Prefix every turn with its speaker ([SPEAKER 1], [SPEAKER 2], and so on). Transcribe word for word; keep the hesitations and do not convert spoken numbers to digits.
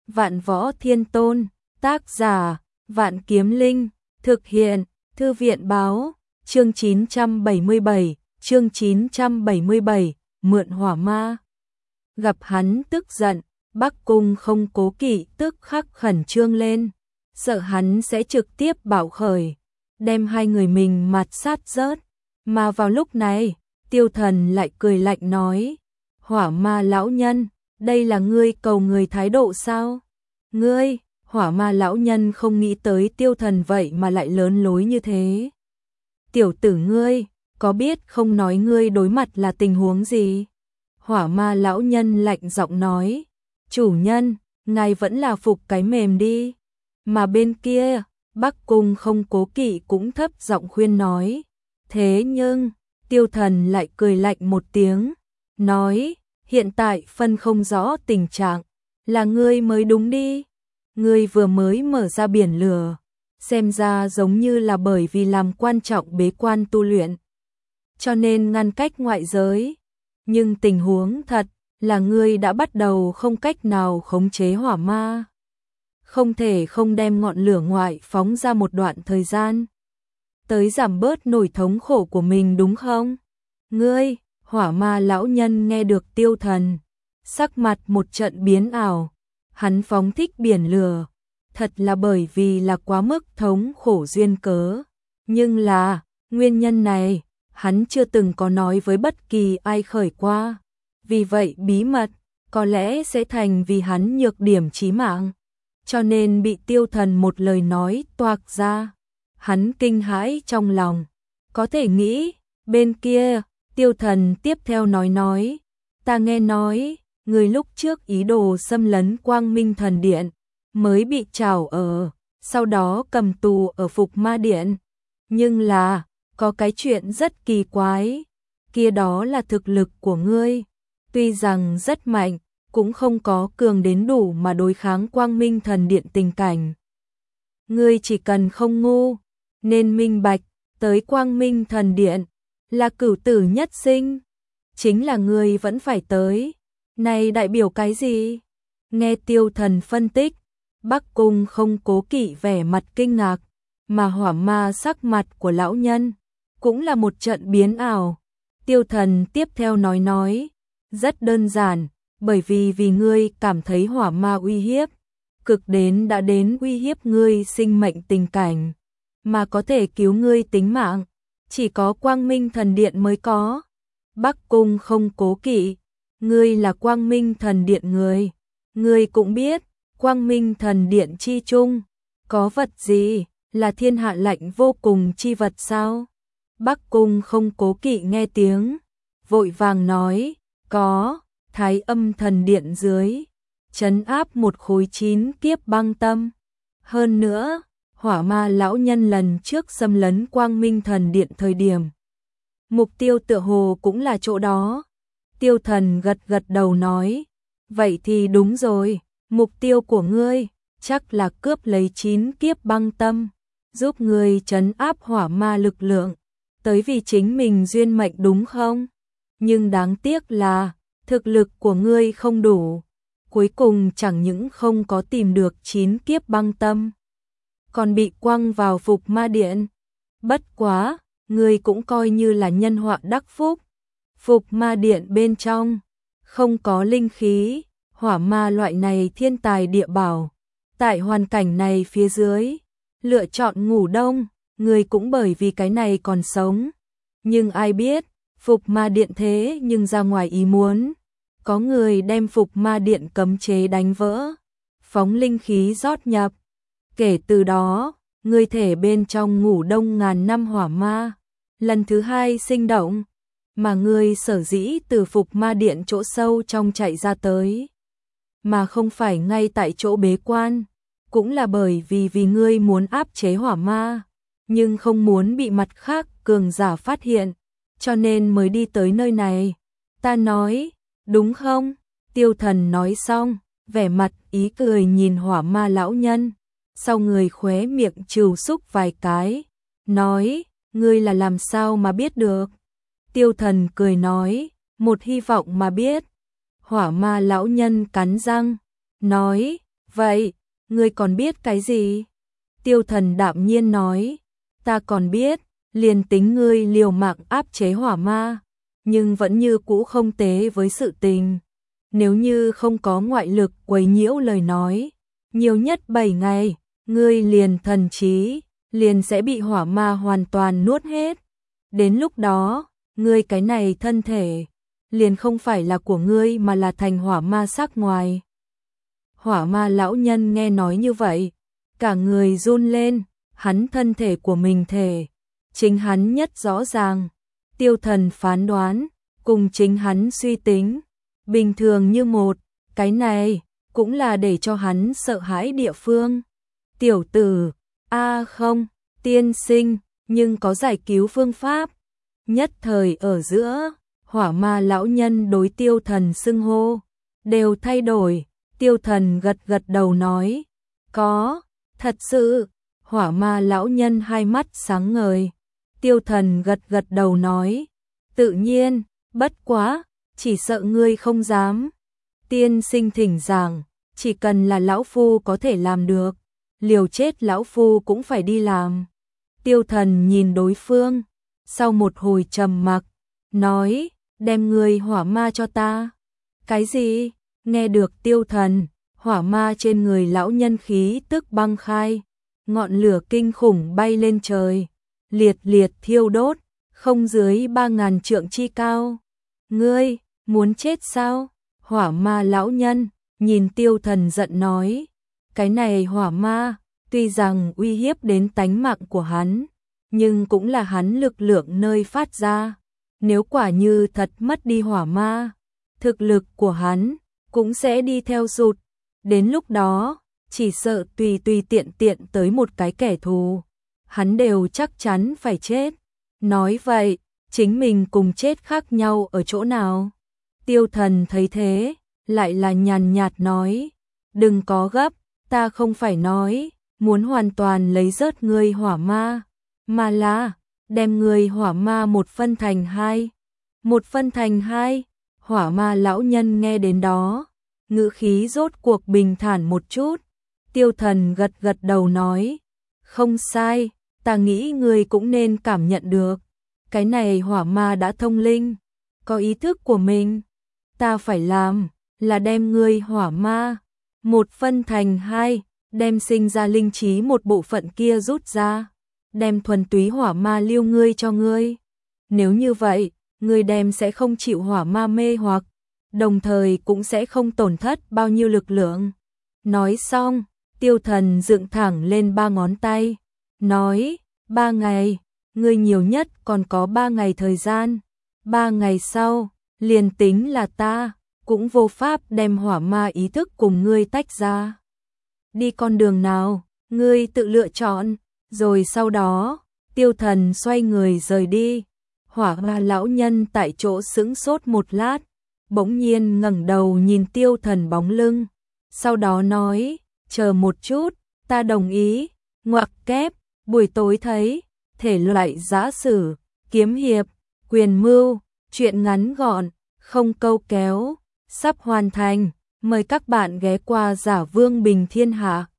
[SPEAKER 1] Vạn Võ Thiên Tôn, tác giả, Vạn Kiếm Linh, thực hiện, Thư viện báo, chương chín trăm bảy mươi bảy, chương chín trăm bảy mươi bảy, mượn hỏa ma. Gặp hắn tức giận, Bắc Cung không cố kỵ tức khắc khẩn trương lên, sợ hắn sẽ trực tiếp bạo khởi, đem hai người mình mạt sát rớt. Mà vào lúc này, Tiêu Thần lại cười lạnh nói, hỏa ma lão nhân, đây là ngươi cầu người thái độ sao? Ngươi, hỏa ma lão nhân không nghĩ tới Tiêu Thần vậy mà lại lớn lối như thế. Tiểu tử ngươi, có biết không nói ngươi đối mặt là tình huống gì? Hỏa ma lão nhân lạnh giọng nói, chủ nhân, ngài vẫn là phục cái mềm đi. Mà bên kia, Bắc Cung không cố kỵ cũng thấp giọng khuyên nói. Thế nhưng, Tiêu Thần lại cười lạnh một tiếng, nói, hiện tại phân không rõ tình trạng, là ngươi mới đúng đi. Ngươi vừa mới mở ra biển lửa, xem ra giống như là bởi vì làm quan trọng bế quan tu luyện, cho nên ngăn cách ngoại giới. Nhưng tình huống thật là ngươi đã bắt đầu không cách nào khống chế hỏa ma, không thể không đem ngọn lửa ngoại phóng ra một đoạn thời gian, tới giảm bớt nỗi thống khổ của mình đúng không? Ngươi, hỏa ma lão nhân nghe được Tiêu Thần, sắc mặt một trận biến ảo, hắn phóng thích biển lửa, thật là bởi vì là quá mức thống khổ duyên cớ, nhưng là, nguyên nhân này, hắn chưa từng có nói với bất kỳ ai khởi qua, vì vậy bí mật, có lẽ sẽ thành vì hắn nhược điểm chí mạng, cho nên bị Tiêu Thần một lời nói toạc ra. Hắn kinh hãi trong lòng, có thể nghĩ, bên kia, Tiêu Thần tiếp theo nói nói, ta nghe nói, người lúc trước ý đồ xâm lấn Quang Minh Thần Điện, mới bị trảo ở, sau đó cầm tù ở Phục Ma Điện, nhưng là, có cái chuyện rất kỳ quái, kia đó là thực lực của ngươi, tuy rằng rất mạnh, cũng không có cường đến đủ mà đối kháng Quang Minh Thần Điện tình cảnh. Ngươi chỉ cần không ngu, nên minh bạch, tới Quang Minh Thần Điện, là cửu tử nhất sinh, chính là ngươi vẫn phải tới, này đại biểu cái gì? Nghe Tiêu Thần phân tích, Bắc Cung không cố kỵ vẻ mặt kinh ngạc, mà hỏa ma sắc mặt của lão nhân, cũng là một trận biến ảo. Tiêu Thần tiếp theo nói nói, rất đơn giản, bởi vì vì ngươi cảm thấy hỏa ma uy hiếp, cực đến đã đến uy hiếp ngươi sinh mệnh tình cảnh, mà có thể cứu ngươi tính mạng, chỉ có Quang Minh Thần Điện mới có. Bắc Cung không cố kỵ, ngươi là Quang Minh Thần Điện người, ngươi cũng biết, Quang Minh Thần Điện chi chung, có vật gì, là thiên hạ lạnh vô cùng chi vật sao? Bắc Cung không cố kỵ nghe tiếng, vội vàng nói, có, Thái Âm Thần Điện dưới, trấn áp một khối chín kiếp băng tâm. Hơn nữa, hỏa ma lão nhân lần trước xâm lấn Quang Minh Thần Điện thời điểm, mục tiêu tựa hồ cũng là chỗ đó. Tiêu Thần gật gật đầu nói, vậy thì đúng rồi, mục tiêu của ngươi, chắc là cướp lấy chín kiếp băng tâm, giúp ngươi trấn áp hỏa ma lực lượng, tới vì chính mình duyên mệnh đúng không? Nhưng đáng tiếc là, thực lực của ngươi không đủ, cuối cùng chẳng những không có tìm được chín kiếp băng tâm, còn bị quăng vào Phục Ma Điện. Bất quá, ngươi cũng coi như là nhân họa đắc phúc. Phục Ma Điện bên trong, không có linh khí, hỏa ma loại này thiên tài địa bảo. Tại hoàn cảnh này phía dưới, lựa chọn ngủ đông, ngươi cũng bởi vì cái này còn sống. Nhưng ai biết, Phục Ma Điện thế nhưng ra ngoài ý muốn. Có người đem Phục Ma Điện cấm chế đánh vỡ, phóng linh khí rót nhập. Kể từ đó, ngươi thể bên trong ngủ đông ngàn năm hỏa ma, lần thứ hai sinh động, mà ngươi sở dĩ từ Phục Ma Điện chỗ sâu trong chạy ra tới, mà không phải ngay tại chỗ bế quan, cũng là bởi vì vì ngươi muốn áp chế hỏa ma, nhưng không muốn bị mặt khác cường giả phát hiện, cho nên mới đi tới nơi này. Ta nói, đúng không? Tiêu Thần nói xong, vẻ mặt ý cười nhìn hỏa ma lão nhân, sau người khóe miệng trừ xúc vài cái, nói, ngươi là làm sao mà biết được? Tiêu Thần cười nói, một hy vọng mà biết. Hỏa ma lão nhân cắn răng, nói, Vậy, ngươi còn biết cái gì? Tiêu Thần đạm nhiên nói, ta còn biết, liền tính ngươi liều mạng áp chế hỏa ma, nhưng vẫn như cũ không tế với sự tình. Nếu như không có ngoại lực quấy nhiễu lời nói, nhiều nhất bảy ngày, ngươi liền thần trí, liền sẽ bị hỏa ma hoàn toàn nuốt hết. Đến lúc đó, ngươi cái này thân thể, liền không phải là của ngươi mà là thành hỏa ma xác ngoài. Hỏa ma lão nhân nghe nói như vậy, cả người run lên, hắn thân thể của mình thể, chính hắn nhất rõ ràng. Tiêu Thần phán đoán, cùng chính hắn suy tính, bình thường như một, cái này cũng là để cho hắn sợ hãi địa phương. Tiểu tử, a không, tiên sinh, nhưng có giải cứu phương pháp. Nhất thời ở giữa, hỏa ma lão nhân đối Tiêu Thần xưng hô, đều thay đổi. Tiêu Thần gật gật đầu nói, có, thật sự. Hỏa ma lão nhân hai mắt sáng ngời. Tiêu Thần gật gật đầu nói, tự nhiên, bất quá, chỉ sợ ngươi không dám. Tiên sinh thỉnh giảng, chỉ cần là lão phu có thể làm được, liều chết lão phu cũng phải đi làm. Tiêu Thần nhìn đối phương, sau một hồi trầm mặc, nói, đem ngươi hỏa ma cho ta. Cái gì? Nghe được Tiêu Thần, hỏa ma trên người lão nhân khí tức băng khai, ngọn lửa kinh khủng bay lên trời, liệt liệt thiêu đốt, không dưới ba ngàn trượng chi cao. Ngươi, muốn chết sao? Hỏa ma lão nhân, nhìn Tiêu Thần giận nói, cái này hỏa ma, tuy rằng uy hiếp đến tánh mạng của hắn, nhưng cũng là hắn lực lượng nơi phát ra. Nếu quả như thật mất đi hỏa ma, thực lực của hắn cũng sẽ đi theo rụt. Đến lúc đó, chỉ sợ tùy tùy tiện tiện tới một cái kẻ thù, hắn đều chắc chắn phải chết. Nói vậy, chính mình cùng chết khác nhau ở chỗ nào? Tiêu Thần thấy thế, lại là nhàn nhạt nói, đừng có gấp, ta không phải nói, muốn hoàn toàn lấy rớt ngươi hỏa ma, mà là, đem ngươi hỏa ma một phân thành hai. Một phân thành hai, hỏa ma lão nhân nghe đến đó, ngữ khí rốt cuộc bình thản một chút. Tiêu Thần gật gật đầu nói, không sai, ta nghĩ ngươi cũng nên cảm nhận được, cái này hỏa ma đã thông linh, có ý thức của mình. Ta phải làm, là đem ngươi hỏa ma, một phân thành hai, đem sinh ra linh trí một bộ phận kia rút ra, đem thuần túy hỏa ma lưu ngươi cho ngươi. Nếu như vậy, ngươi đem sẽ không chịu hỏa ma mê hoặc, đồng thời cũng sẽ không tổn thất bao nhiêu lực lượng. Nói xong, Tiêu Thần dựng thẳng lên ba ngón tay, nói, ba ngày, ngươi nhiều nhất còn có ba ngày thời gian, ba ngày sau, liền tính là ta, cũng vô pháp đem hỏa ma ý thức cùng ngươi tách ra. Đi con đường nào, ngươi tự lựa chọn. Rồi sau đó, Tiêu Thần xoay người rời đi. Hỏa ma lão nhân tại chỗ sững sốt một lát, bỗng nhiên ngẩng đầu nhìn Tiêu Thần bóng lưng, sau đó nói, chờ một chút, ta đồng ý. Ngoặc kép, buổi tối thấy, thể loại giã sử, kiếm hiệp, quyền mưu, truyện ngắn gọn, không câu kéo, sắp hoàn thành, mời các bạn ghé qua Giả Vương Bình Thiên Hạ.